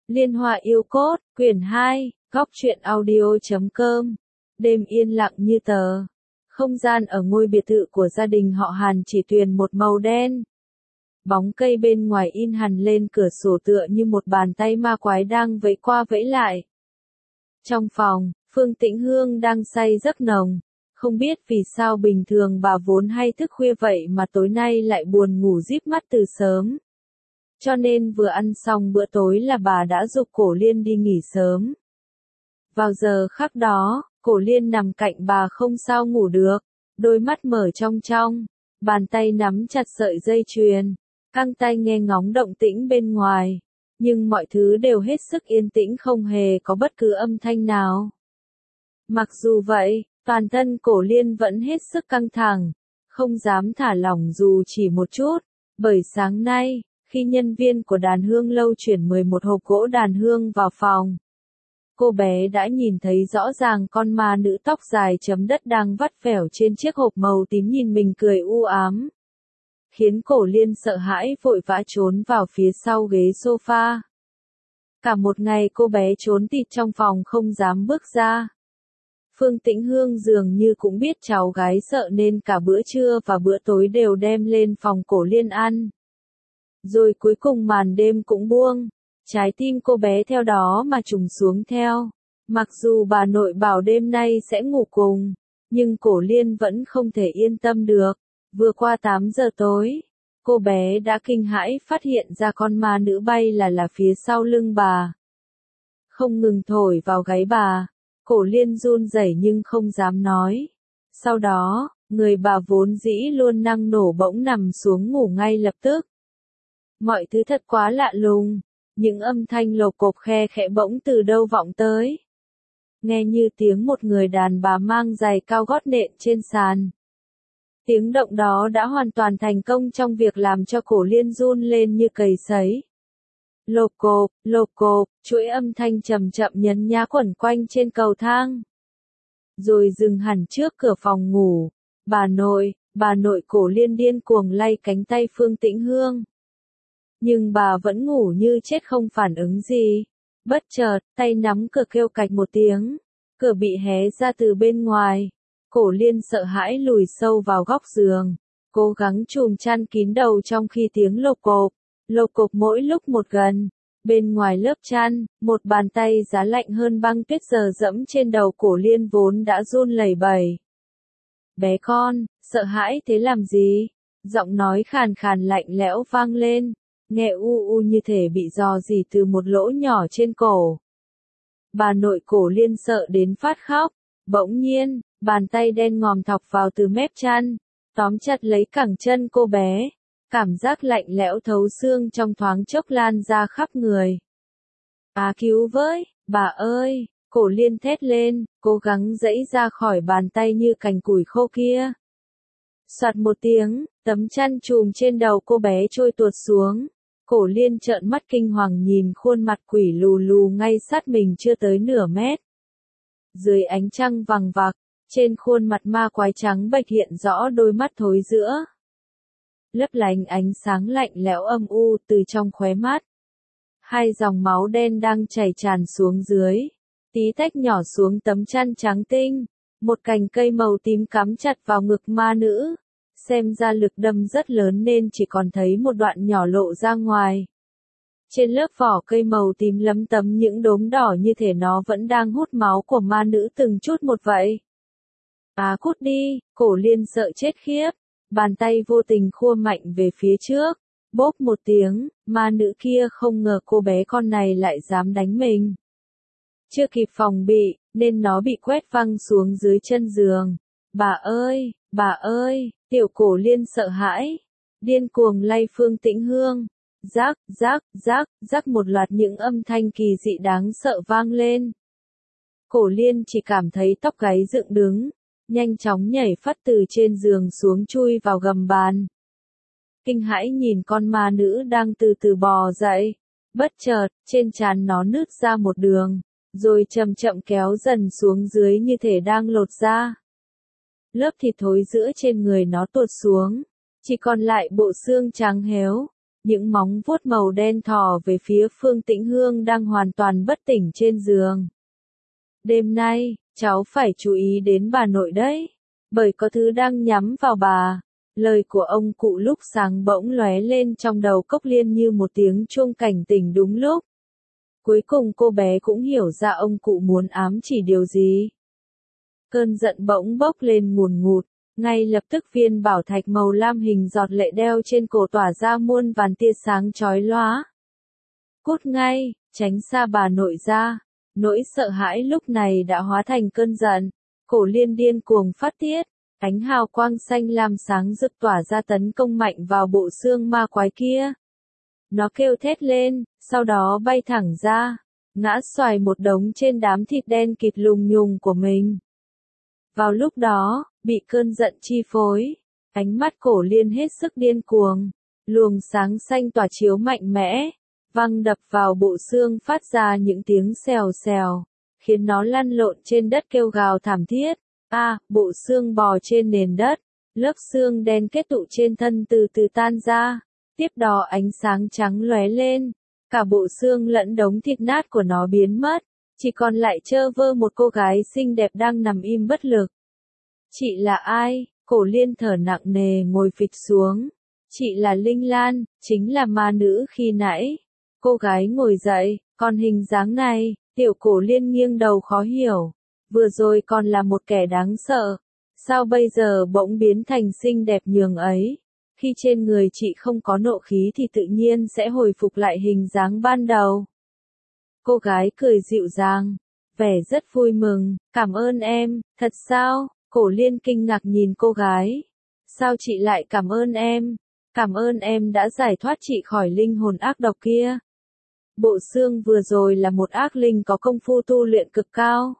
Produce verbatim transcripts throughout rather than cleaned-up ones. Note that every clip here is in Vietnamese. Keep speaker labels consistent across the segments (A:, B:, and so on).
A: Liên Hoa Yêu Cốt, quyển hai, góc truyện audio chấm com. Đêm yên lặng như tờ. Không gian ở ngôi biệt thự của gia đình họ Hàn chỉ tuyền một màu đen. Bóng cây bên ngoài in hằn lên cửa sổ tựa như một bàn tay ma quái đang vẫy qua vẫy lại. Trong phòng, Phương Tĩnh Hương đang say giấc nồng. Không biết vì sao bình thường bà vốn hay thức khuya vậy mà tối nay lại buồn ngủ díp mắt từ sớm. Cho nên vừa ăn xong bữa tối là bà đã giục Cổ Liên đi nghỉ sớm. Vào giờ khắc đó, Cổ Liên nằm cạnh bà không sao ngủ được, đôi mắt mở trong trong, bàn tay nắm chặt sợi dây chuyền, căng tay nghe ngóng động tĩnh bên ngoài. Nhưng mọi thứ đều hết sức yên tĩnh, không hề có bất cứ âm thanh nào. Mặc dù vậy, toàn thân Cổ Liên vẫn hết sức căng thẳng, không dám thả lỏng dù chỉ một chút, bởi sáng nay, khi nhân viên của đàn hương lâu chuyển mười một hộp gỗ đàn hương vào phòng, cô bé đã nhìn thấy rõ ràng con ma nữ tóc dài chấm đất đang vắt vẻo trên chiếc hộp màu tím nhìn mình cười u ám. Khiến Cổ Liên sợ hãi vội vã trốn vào phía sau ghế sofa. Cả một ngày cô bé trốn tịt trong phòng không dám bước ra. Phương Tĩnh Hương dường như cũng biết cháu gái sợ nên cả bữa trưa và bữa tối đều đem lên phòng Cổ Liên ăn. Rồi cuối cùng màn đêm cũng buông, trái tim cô bé theo đó mà trùng xuống theo. Mặc dù bà nội bảo đêm nay sẽ ngủ cùng, nhưng Cổ Liên vẫn không thể yên tâm được. Vừa qua tám giờ tối, cô bé đã kinh hãi phát hiện ra con ma nữ bay là là phía sau lưng bà. Không ngừng thổi vào gáy bà, Cổ Liên run rẩy nhưng không dám nói. Sau đó, người bà vốn dĩ luôn năng nổ bỗng nằm xuống ngủ ngay lập tức. Mọi thứ thật quá lạ lùng, những âm thanh lộc cộc khe khẽ bỗng từ đâu vọng tới. Nghe như tiếng một người đàn bà mang giày cao gót nện trên sàn. Tiếng động đó đã hoàn toàn thành công trong việc làm cho Cổ Liên run lên như cầy sấy. Lộc cộc, lộc cộc, chuỗi âm thanh chậm chậm nhấn nhá quẩn quanh trên cầu thang. Rồi dừng hẳn trước cửa phòng ngủ. Bà nội, bà nội Cổ Liên điên cuồng lay cánh tay Phương Tĩnh Hương. Nhưng bà vẫn ngủ như chết không phản ứng gì. Bất chợt, tay nắm cửa kêu cạch một tiếng. Cửa bị hé ra từ bên ngoài. Cổ Liên sợ hãi lùi sâu vào góc giường. Cố gắng chùm chăn kín đầu trong khi tiếng lộc cộc, lộc cộc mỗi lúc một gần. Bên ngoài lớp chăn, một bàn tay giá lạnh hơn băng tuyết giờ dẫm trên đầu Cổ Liên vốn đã run lẩy bẩy. Bé con, sợ hãi thế làm gì? Giọng nói khàn khàn lạnh lẽo vang lên. Nghe u u như thể bị dò dỉ từ một lỗ nhỏ trên cổ. Bà nội Cổ Liên sợ đến phát khóc. Bỗng nhiên, bàn tay đen ngòm thọc vào từ mép chăn, tóm chặt lấy cẳng chân cô bé. Cảm giác lạnh lẽo thấu xương trong thoáng chốc lan ra khắp người. À cứu với, bà ơi, Cổ Liên thét lên, cố gắng giãy ra khỏi bàn tay như cành củi khô kia. Soạt một tiếng, tấm chăn trùm trên đầu cô bé trôi tuột xuống. Cổ Liên trợn mắt kinh hoàng nhìn khuôn mặt quỷ lù lù ngay sát mình chưa tới nửa mét. Dưới ánh trăng vằng vặc, trên khuôn mặt ma quái trắng bệch hiện rõ đôi mắt thối giữa. Lấp lánh ánh sáng lạnh lẽo âm u từ trong khóe mắt. Hai dòng máu đen đang chảy tràn xuống dưới, tí tách nhỏ xuống tấm chăn trắng tinh. Một cành cây màu tím cắm chặt vào ngực ma nữ. Xem ra lực đâm rất lớn nên chỉ còn thấy một đoạn nhỏ lộ ra ngoài. Trên lớp vỏ cây màu tím lấm tấm những đốm đỏ như thể nó vẫn đang hút máu của ma nữ từng chút một vậy. À cút đi, Cổ Liên sợ chết khiếp. Bàn tay vô tình khua mạnh về phía trước. Bốp một tiếng, ma nữ kia không ngờ cô bé con này lại dám đánh mình. Chưa kịp phòng bị, nên nó bị quét văng xuống dưới chân giường. Bà ơi, bà ơi, tiểu Cổ Liên sợ hãi. Điên cuồng lay Phương Tĩnh Hương. Rác, rác, rác, rác một loạt những âm thanh kỳ dị đáng sợ vang lên. Cổ Liên chỉ cảm thấy tóc gáy dựng đứng, nhanh chóng nhảy phắt từ trên giường xuống chui vào gầm bàn. Kinh hãi nhìn con ma nữ đang từ từ bò dậy. Bất chợt, trên trán nó nứt ra một đường, rồi chậm chậm kéo dần xuống dưới như thể đang lột ra. Lớp thịt thối giữa trên người nó tuột xuống, chỉ còn lại bộ xương trắng héo. những móng vuốt màu đen thò về phía Phương Tĩnh Hương đang hoàn toàn bất tỉnh trên giường. Đêm nay, cháu phải chú ý đến bà nội đấy, bởi có thứ đang nhắm vào bà. Lời của ông cụ lúc sáng bỗng lóe lên trong đầu Cốc Liên như một tiếng chuông cảnh tỉnh đúng lúc. Cuối cùng cô bé cũng hiểu ra ông cụ muốn ám chỉ điều gì. Cơn giận bỗng bốc lên ngùn ngụt, ngay lập tức viên bảo thạch màu lam hình giọt lệ đeo trên cổ tỏa ra muôn vàn tia sáng chói lóa. Cút ngay, tránh xa bà nội ra. Nỗi sợ hãi lúc này đã hóa thành cơn giận. Cổ Liên điên cuồng phát tiết, ánh hào quang xanh lam sáng rực tỏa ra tấn công mạnh vào bộ xương ma quái kia. Nó kêu thét lên, sau đó bay thẳng ra, ngã xoài một đống trên đám thịt đen kịt lùng nhùng của mình. Vào lúc đó, bị cơn giận chi phối, ánh mắt Cổ Liên hết sức điên cuồng, luồng sáng xanh tỏa chiếu mạnh mẽ, văng đập vào bộ xương phát ra những tiếng xèo xèo, khiến nó lăn lộn trên đất kêu gào thảm thiết. A, à, bộ xương bò trên nền đất, lớp xương đen kết tụ trên thân từ từ tan ra, tiếp đó ánh sáng trắng lóe lên, cả bộ xương lẫn đống thịt nát của nó biến mất, chỉ còn lại trơ vơ một cô gái xinh đẹp đang nằm im bất lực. Chị là ai? Cổ Liên thở nặng nề ngồi phịch xuống. Chị là Linh Lan, chính là ma nữ khi nãy. Cô gái ngồi dậy, còn hình dáng này, tiểu Cổ Liên nghiêng đầu khó hiểu. Vừa rồi còn là một kẻ đáng sợ, sao bây giờ bỗng biến thành xinh đẹp nhường ấy? Khi trên người chị không có nộ khí thì tự nhiên sẽ hồi phục lại hình dáng ban đầu. Cô gái cười dịu dàng, vẻ rất vui mừng, cảm ơn em, thật sao? Cổ Liên kinh ngạc nhìn cô gái. Sao chị lại cảm ơn em? Cảm ơn em đã giải thoát chị khỏi linh hồn ác độc kia. Bộ xương vừa rồi là một ác linh có công phu tu luyện cực cao.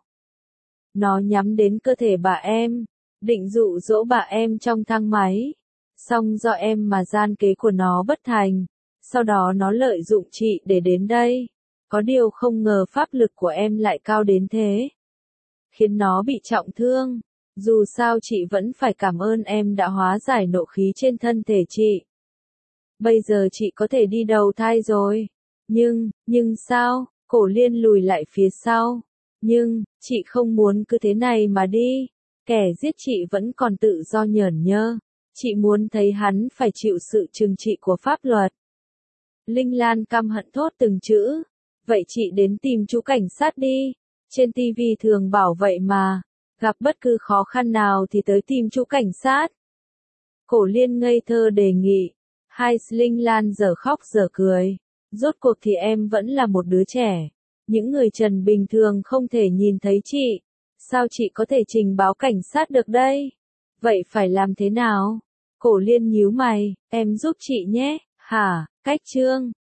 A: Nó nhắm đến cơ thể bà em, định dụ dỗ bà em trong thang máy. Xong do em mà gian kế của nó bất thành, sau đó nó lợi dụng chị để đến đây. Có điều không ngờ pháp lực của em lại cao đến thế, khiến nó bị trọng thương. Dù sao chị vẫn phải cảm ơn em đã hóa giải nộ khí trên thân thể chị. Bây giờ chị có thể đi đầu thai rồi. Nhưng, nhưng sao? Cổ Liên lùi lại phía sau. Nhưng, chị không muốn cứ thế này mà đi. Kẻ giết chị vẫn còn tự do nhởn nhơ. Chị muốn thấy hắn phải chịu sự trừng trị của pháp luật. Linh Lan căm hận thốt từng chữ. Vậy chị đến tìm chú cảnh sát đi. Trên ti vi thường bảo vậy mà. Gặp bất cứ khó khăn nào thì tới tìm chú cảnh sát. Cổ Liên ngây thơ đề nghị. Hai Linh Lan giờ khóc giờ cười. Rốt cuộc thì em vẫn là một đứa trẻ. Những người trần bình thường không thể nhìn thấy chị. Sao chị có thể trình báo cảnh sát được đây? Vậy phải làm thế nào? Cổ Liên nhíu mày, em giúp chị nhé. Hả, cách chương.